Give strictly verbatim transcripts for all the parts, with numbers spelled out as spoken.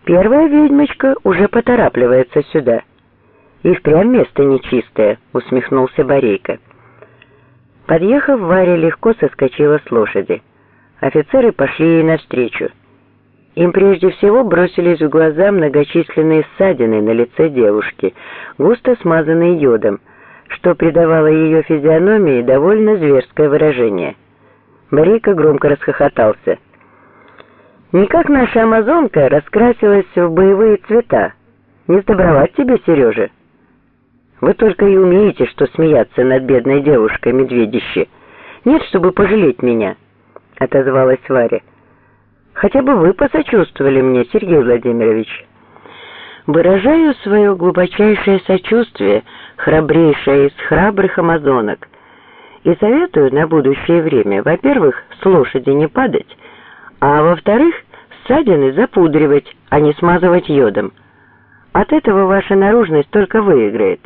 Первая ведьмочка уже поторапливается сюда. И впрямь место нечистое, усмехнулся Борейко. Подъехав, Варя легко соскочила с лошади. Офицеры пошли ей навстречу. Им прежде всего бросились в глаза многочисленные ссадины на лице девушки, густо смазанные йодом, что придавало ее физиономии довольно зверское выражение. Борейко громко расхохотался. «Не как наша амазонка раскрасилась в боевые цвета. Не сдобровать тебе, Сережа. Вы только и умеете, что смеяться над бедной девушкой, медведище. Нет, чтобы пожалеть меня», — отозвалась Варя. «Хотя бы вы посочувствовали мне, Сергей Владимирович». «Выражаю свое глубочайшее сочувствие, храбрейшая из храбрых амазонок, и советую на будущее время, во-первых, с лошади не падать, а во-вторых, ссадины запудривать, а не смазывать йодом. От этого ваша наружность только выиграет.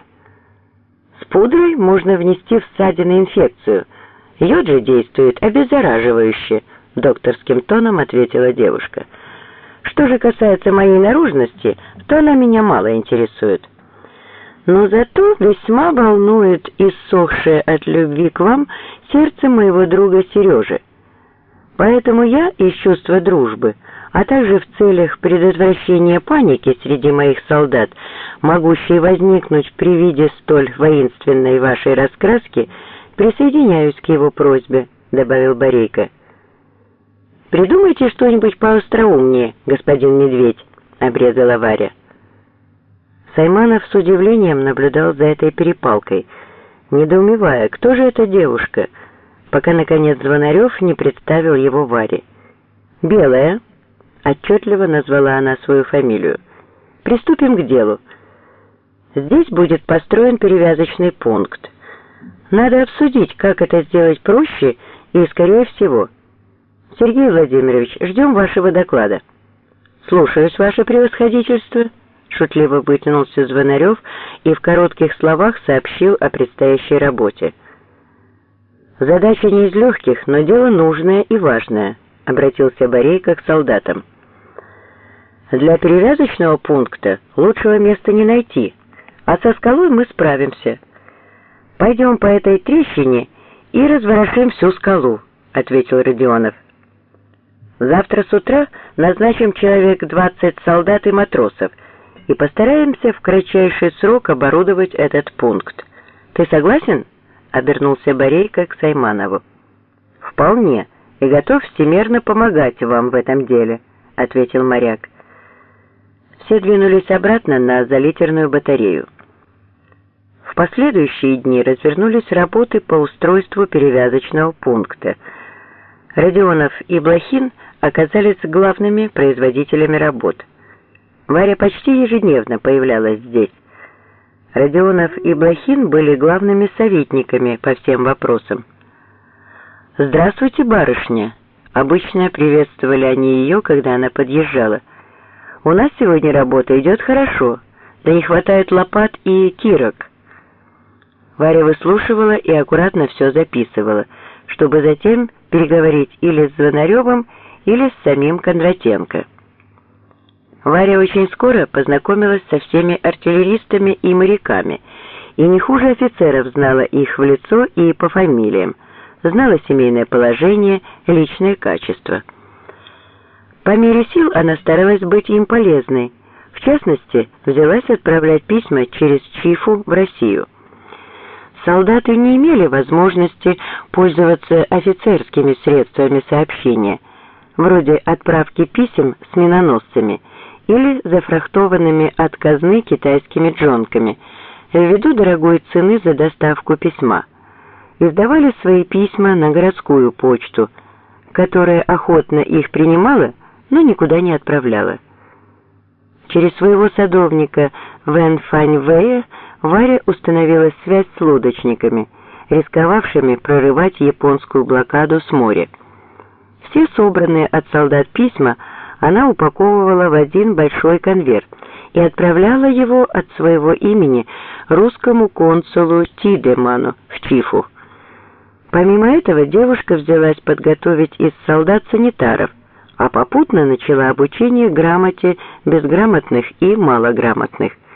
С пудрой можно внести в ссадины инфекцию, йод же действует обеззараживающе», — докторским тоном ответила девушка. «Что же касается моей наружности, то она меня мало интересует. Но зато весьма волнует иссохшее от любви к вам сердце моего друга Сережи. Поэтому я из чувства дружбы, а также в целях предотвращения паники среди моих солдат, могущей возникнуть при виде столь воинственной вашей раскраски, присоединяюсь к его просьбе», — добавил Борейко. «Придумайте что-нибудь поостроумнее, господин Медведь», — обрезала Варя. Сайманов с удивлением наблюдал за этой перепалкой, недоумевая, кто же эта девушка, пока, наконец, Звонарев не представил его Варе. «Белая», — отчетливо назвала она свою фамилию. «Приступим к делу. Здесь будет построен перевязочный пункт. Надо обсудить, как это сделать проще и, скорее всего. Сергей Владимирович, ждем вашего доклада». «Слушаюсь, ваше превосходительство», — шутливо вытянулся Звонарев и в коротких словах сообщил о предстоящей работе. «Задача не из легких, но дело нужное и важное», — обратился Борейко к солдатам. «Для перевязочного пункта лучшего места не найти, а со скалой мы справимся. Пойдем по этой трещине и разворошим всю скалу», — ответил Родионов. «Завтра с утра назначим человек двадцать солдат и матросов и постараемся в кратчайший срок оборудовать этот пункт. Ты согласен?» — обернулся Борейко к Сайманову. «Вполне, и готов всемерно помогать вам в этом деле», — ответил моряк. Все двинулись обратно на залитерную батарею. В последующие дни развернулись работы по устройству перевязочного пункта. Родионов и Блохин оказались главными производителями работ. Варя почти ежедневно появлялась здесь. Родионов и Блохин были главными советниками по всем вопросам. «Здравствуйте, барышня!» Обычно приветствовали они ее, когда она подъезжала. «У нас сегодня работа идет хорошо, да не хватает лопат и кирок». Варя выслушивала и аккуратно все записывала, чтобы затем переговорить или с Звонаревым, или с самим Кондратенко. Варя очень скоро познакомилась со всеми артиллеристами и моряками, и не хуже офицеров знала их в лицо и по фамилиям, знала семейное положение, личные качества. По мере сил она старалась быть им полезной, в частности, взялась отправлять письма через Чифу в Россию. Солдаты не имели возможности пользоваться офицерскими средствами сообщения, вроде отправки писем с миноносцами или зафрахтованными от казны китайскими джонками, ввиду дорогой цены за доставку письма. Издавали свои письма на городскую почту, которая охотно их принимала, но никуда не отправляла. Через своего садовника Вэн Фань Вэя Варя установила связь с лодочниками, рисковавшими прорывать японскую блокаду с моря. Все собранные от солдат письма она упаковывала в один большой конверт и отправляла его от своего имени русскому консулу Тидеману в Чифу. Помимо этого девушка взялась подготовить из солдат санитаров, а попутно начала обучение грамоте безграмотных и малограмотных.